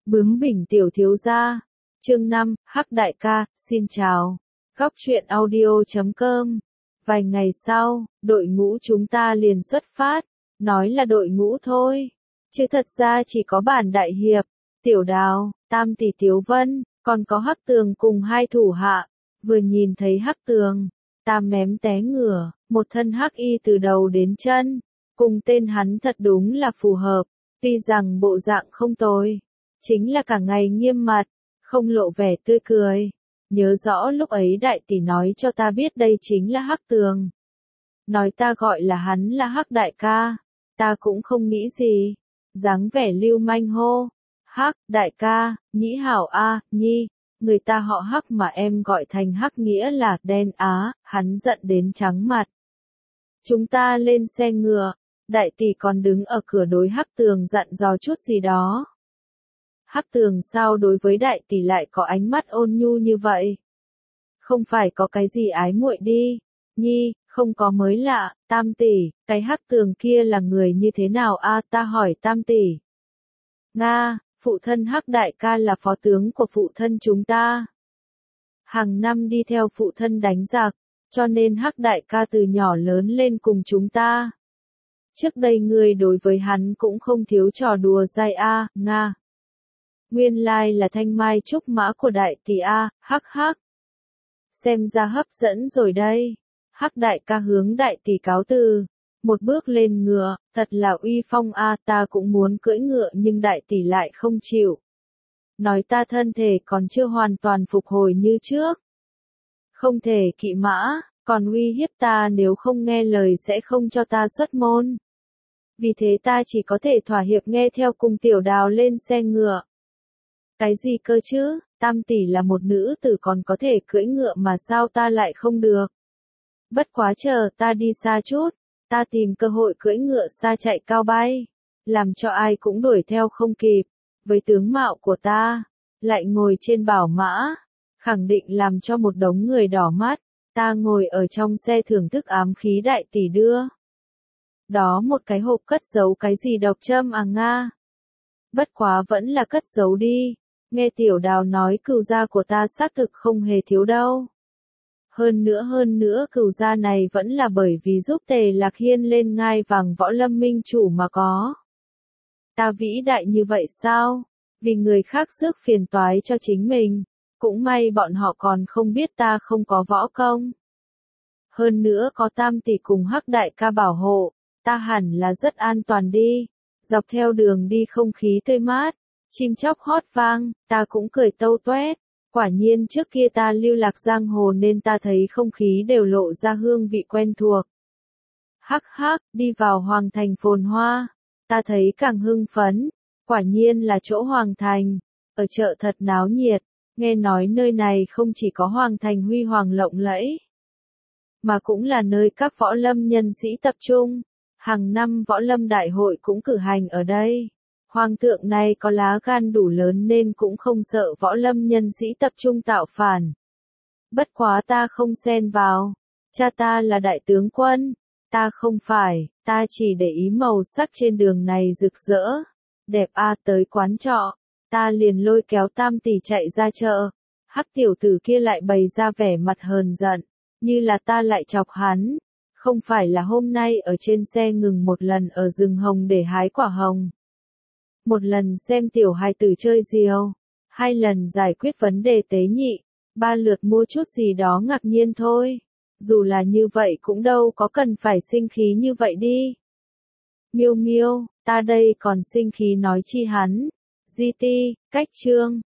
Bướng bỉnh tiểu thiếu gia. Chương 5, Hắc đại ca, xin chào. Góc truyện audio.com. Vài ngày sau, đội ngũ chúng ta liền xuất phát. Nói là đội ngũ thôi, chứ thật ra chỉ có bản đại hiệp, Tiểu Đào, Tam tỷ Tiếu Vân, còn có Hắc Tường cùng hai thủ hạ. Vừa nhìn thấy Hắc Tường, ta mém té ngửa, một thân hắc y từ đầu đến chân, cùng tên hắn thật đúng là phù hợp, tuy rằng bộ dạng không tồi, chính là cả ngày nghiêm mặt, không lộ vẻ tươi cười. Nhớ rõ lúc ấy đại tỷ nói cho ta biết đây chính là Hắc Tường. Nói ta gọi là hắn là Hắc đại ca, ta cũng không nghĩ gì, dáng vẻ lưu manh hô. Hắc đại ca, nhĩ hảo a, nhi, người ta họ Hắc mà em gọi thành Hắc nghĩa là đen á, hắn giận đến trắng mặt. Chúng ta lên xe ngựa, đại tỷ còn đứng ở cửa đối Hắc Tường dặn dò chút gì đó. Hắc Tường sao đối với đại tỷ lại có ánh mắt ôn nhu như vậy? Không phải có cái gì ái muội đi, nhi, không có mới lạ, Tam tỷ, cái Hắc Tường kia là người như thế nào a? Ta hỏi Tam tỷ. Nga, phụ thân Hắc đại ca là phó tướng của phụ thân chúng ta. Hàng năm đi theo phụ thân đánh giặc, cho nên Hắc đại ca từ nhỏ lớn lên cùng chúng ta. Trước đây người đối với hắn cũng không thiếu trò đùa dai a, Nga. Nguyên lai là thanh mai trúc mã của đại tỷ a, hắc hắc. Xem ra hấp dẫn rồi đây. Hắc đại ca hướng đại tỷ cáo từ, một bước lên ngựa, thật là uy phong a, ta cũng muốn cưỡi ngựa nhưng đại tỷ lại không chịu. Nói ta thân thể còn chưa hoàn toàn phục hồi như trước. Không thể kỵ mã, còn uy hiếp ta nếu không nghe lời sẽ không cho ta xuất môn. Vì thế ta chỉ có thể thỏa hiệp nghe theo cùng Tiểu Đào lên xe ngựa. Cái gì cơ chứ, Tam tỷ là một nữ tử còn có thể cưỡi ngựa mà sao ta lại không được. Bất quá chờ ta đi xa chút, ta tìm cơ hội cưỡi ngựa xa chạy cao bay, làm cho ai cũng đuổi theo không kịp. Với tướng mạo của ta, lại ngồi trên bảo mã, khẳng định làm cho một đống người đỏ mắt. Ta ngồi ở trong xe thưởng thức ám khí đại tỷ đưa. Đó một cái hộp cất giấu cái gì độc châm à Nga. Bất quá vẫn là cất giấu đi. Nghe Tiểu Đào nói cửu gia của ta xác thực không hề thiếu đâu. Hơn nữa cửu gia này vẫn là bởi vì giúp Tề Lạc Hiên lên ngai vàng võ lâm minh chủ mà có. Ta vĩ đại như vậy sao? Vì người khác rước phiền toái cho chính mình. Cũng may bọn họ còn không biết ta không có võ công. Hơn nữa có Tam tỷ cùng Hắc đại ca bảo hộ, ta hẳn là rất an toàn đi. Dọc theo đường đi không khí tươi mát, chim chóc hót vang, ta cũng cười tâu toét. Quả nhiên trước kia ta lưu lạc giang hồ nên ta thấy không khí đều lộ ra hương vị quen thuộc. Hắc hắc, đi vào Hoàng Thành phồn hoa, ta thấy càng hưng phấn. Quả nhiên là chỗ Hoàng Thành, ở chợ thật náo nhiệt. Nghe nói nơi này không chỉ có Hoàng Thành huy hoàng lộng lẫy, mà cũng là nơi các võ lâm nhân sĩ tập trung. Hàng năm võ lâm đại hội cũng cử hành ở đây. Hoàng thượng này có lá gan đủ lớn nên cũng không sợ võ lâm nhân sĩ tập trung tạo phản. Bất quá ta không xen vào. Cha ta là đại tướng quân. Ta không phải, ta chỉ để ý màu sắc trên đường này rực rỡ. Đẹp a, tới quán trọ. Ta liền lôi kéo Tam tỷ chạy ra chợ. Hắc tiểu tử kia lại bày ra vẻ mặt hờn giận. Như là ta lại chọc hắn. Không phải là hôm nay ở trên xe ngừng một lần ở rừng hồng để hái quả hồng. Một lần xem tiểu hài tử chơi diều. 2 lần giải quyết vấn đề tế nhị. 3 lượt mua chút gì đó ngạc nhiên thôi. Dù là như vậy cũng đâu có cần phải sinh khí như vậy đi. Miêu miêu, ta đây còn sinh khí nói chi hắn. GT, cách chương.